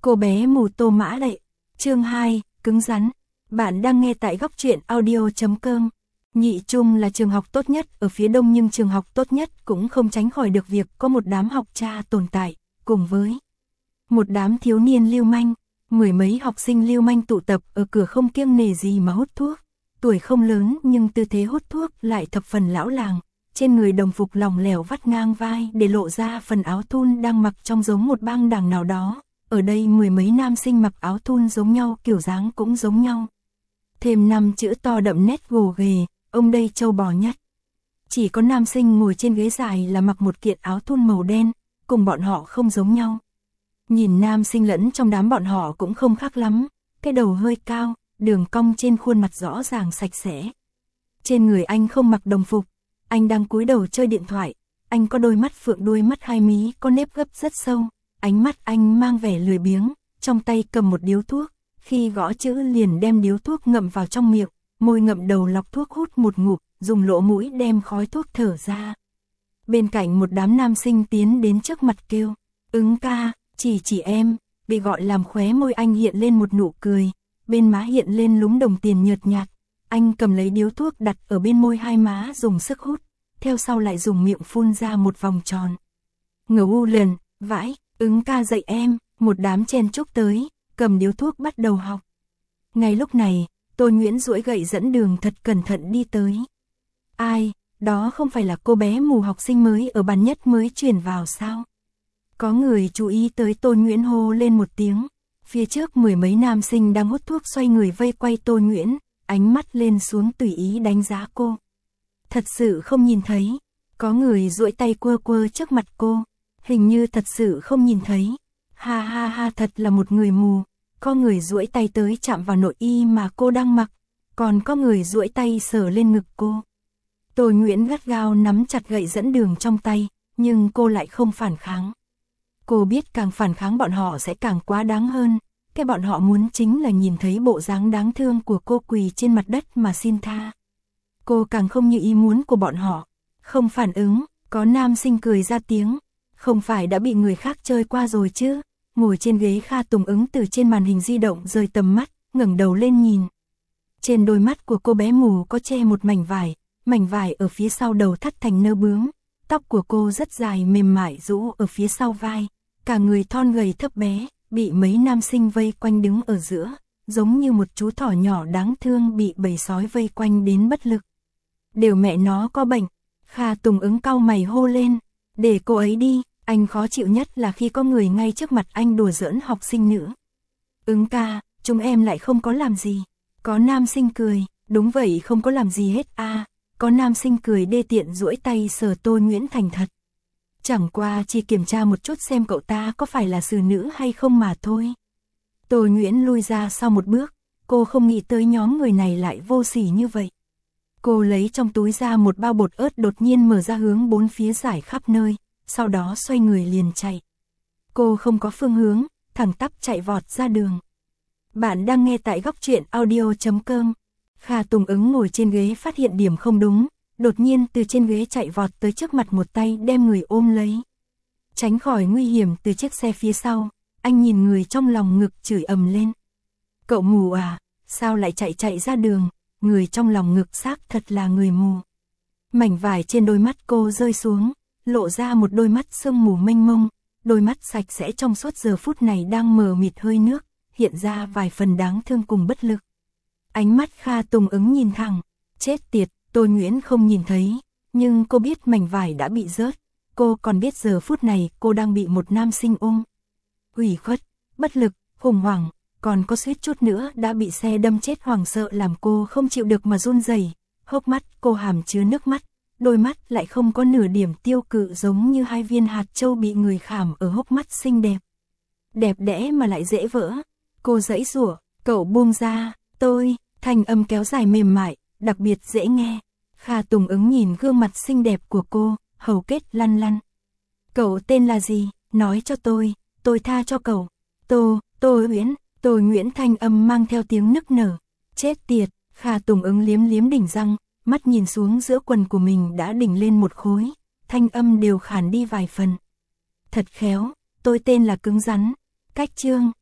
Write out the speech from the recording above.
Cô bé mù Tô Mã Lệ. Chương 2, cứng rắn. Bạn đang nghe tại góc truyện audio.com. Nhị Trung là trường học tốt nhất ở phía đông, nhưng trường học tốt nhất cũng không tránh khỏi được việc có một đám học trò tồn tại, cùng với một đám thiếu niên lưu manh, mười mấy học sinh lưu manh tụ tập ở cửa không kiêng nể gì mà hút thuốc. Tuổi không lớn nhưng tư thế hút thuốc lại thập phần lão làng, trên người đồng phục lỏng lẻo vắt ngang vai để lộ ra phần áo thun đang mặc trong giống một bang đảng nào đó. Ở đây mười mấy nam sinh mặc áo thun giống nhau, kiểu dáng cũng giống nhau. Thêm 5 chữ to đậm nét gồ ghề, ông đây trâu bò nhất. Chỉ có nam sinh ngồi trên ghế dài là mặc một kiện áo thun màu đen, cùng bọn họ không giống nhau. Nhìn nam sinh lẫn trong đám bọn họ cũng không khác lắm, cái đầu hơi cao, đường cong trên khuôn mặt rõ ràng sạch sẽ. Trên người anh không mặc đồng phục, anh đang cúi đầu chơi điện thoại, anh có đôi mắt phượng, đuôi mắt hai mí có nếp gấp rất sâu, ánh mắt anh mang vẻ lười biếng, trong tay cầm một điếu thuốc, khi gõ chữ liền đem điếu thuốc ngậm vào trong miệng, môi ngậm đầu lọc thuốc hút một ngụm, dùng lỗ mũi đem khói thuốc thở ra. Bên cạnh một đám nam sinh tiến đến trước mặt kêu, Ứng ca, chỉ em, bị gọi làm khóe môi anh hiện lên một nụ cười, bên má hiện lên lúm đồng tiền nhợt nhạt, anh cầm lấy điếu thuốc đặt ở bên môi hai má dùng sức hút, theo sau lại dùng miệng phun ra một vòng tròn. Ngầu lần, vãi, Ứng ca dạy em, một đám chen chúc tới, cầm điếu thuốc bắt đầu học. Ngay lúc này, Tô Nguyễn duỗi gậy dẫn đường thật cẩn thận đi tới. Ai, đó không phải là cô bé mù học sinh mới ở ban nhất mới chuyển vào sao? Có người chú ý tới Tô Nguyễn hô lên một tiếng. Phía trước mười mấy nam sinh đang hút thuốc xoay người vây quay Tô Nguyễn, ánh mắt lên xuống tùy ý đánh giá cô. Thật sự không nhìn thấy. Có người duỗi tay quơ quơ trước mặt cô. Hình như thật sự không nhìn thấy. Ha ha ha, thật là một người mù. Có người duỗi tay tới chạm vào nội y mà cô đang mặc, còn có người duỗi tay sờ lên ngực cô. Tô Nguyễn gắt gao nắm chặt gậy dẫn đường trong tay, nhưng cô lại không phản kháng. Cô biết càng phản kháng bọn họ sẽ càng quá đáng hơn, cái bọn họ muốn chính là nhìn thấy bộ dáng đáng thương của cô quỳ trên mặt đất mà xin tha. Cô càng không như ý muốn của bọn họ, không phản ứng, có nam sinh cười ra tiếng, không phải đã bị người khác chơi qua rồi chứ. Ngồi trên ghế Kha Tùng Ứng từ trên màn hình di động rời tầm mắt, ngẩng đầu lên nhìn. Trên đôi mắt của cô bé mù có che một mảnh vải ở phía sau đầu thắt thành nơ bướm, tóc của cô rất dài mềm mại rũ ở phía sau vai, cả người thon gầy thấp bé, bị mấy nam sinh vây quanh đứng ở giữa, giống như một chú thỏ nhỏ đáng thương bị bầy sói vây quanh đến bất lực. Đều mẹ nó có bệnh, Kha Tùng Ứng cau mày hô lên, để cô ấy đi. Anh khó chịu nhất là khi có người ngay trước mặt anh đùa giỡn học sinh nữ. Ứng ca, chúng em lại không có làm gì. Có nam sinh cười, đúng vậy, không có làm gì hết a. Có nam sinh cười đê tiện duỗi tay sờ Tô Nguyễn thành thật. Chẳng qua chỉ kiểm tra một chút xem cậu ta có phải là xử nữ hay không mà thôi. Tô Nguyễn lui ra sau một bước, cô không nghĩ tới nhóm người này lại vô sỉ như vậy. Cô lấy trong túi ra một bao bột ớt, đột nhiên mở ra hướng bốn phía rải khắp nơi. Sau đó xoay người liền chạy. Cô không có phương hướng, thẳng tắp chạy vọt ra đường. Bạn đang nghe tại góc truyện audio.com. Kha Tùng Ứng ngồi trên ghế phát hiện điểm không đúng, đột nhiên từ trên ghế chạy vọt tới trước mặt, một tay đem người ôm lấy. Tránh khỏi nguy hiểm từ chiếc xe phía sau, anh nhìn người trong lòng ngực chửi ầm lên. Cậu mù à, sao lại chạy ra đường, người trong lòng ngực xác thật là người mù. Mảnh vải trên đôi mắt cô rơi xuống, lộ ra một đôi mắt sương mù mênh mông, đôi mắt sạch sẽ trong suốt giờ phút này đang mờ mịt hơi nước, hiện ra vài phần đáng thương cùng bất lực. Ánh mắt Kha Tùng Ứng nhìn thẳng, chết tiệt, Tô Nguyễn không nhìn thấy, nhưng cô biết mảnh vải đã bị rớt, cô còn biết giờ phút này cô đang bị một nam sinh ôm. Ủy khuất, bất lực, khủng hoảng, còn có suýt chút nữa đã bị xe đâm chết, hoảng sợ làm cô không chịu được mà run rẩy, hốc mắt cô hàm chứa nước mắt. Đôi mắt lại không có nửa điểm tiêu cự, giống như hai viên hạt châu bị người khảm ở hốc mắt xinh đẹp. Đẹp đẽ mà lại dễ vỡ. Cô giãy giụa, cậu buông ra, tôi, thanh âm kéo dài mềm mại, đặc biệt dễ nghe. Kha Tùng Ứng nhìn gương mặt xinh đẹp của cô, hầu kết lăn lăn. Cậu tên là gì, nói cho tôi tha cho cậu. Tô Nguyễn thanh âm mang theo tiếng nức nở. Chết tiệt, Kha Tùng Ứng liếm liếm đỉnh răng. Mắt nhìn xuống giữa quần của mình đã đỉnh lên một khối, thanh âm đều khản đi vài phần. Thật khéo, tôi tên là Cứng Rắn. Cách chương.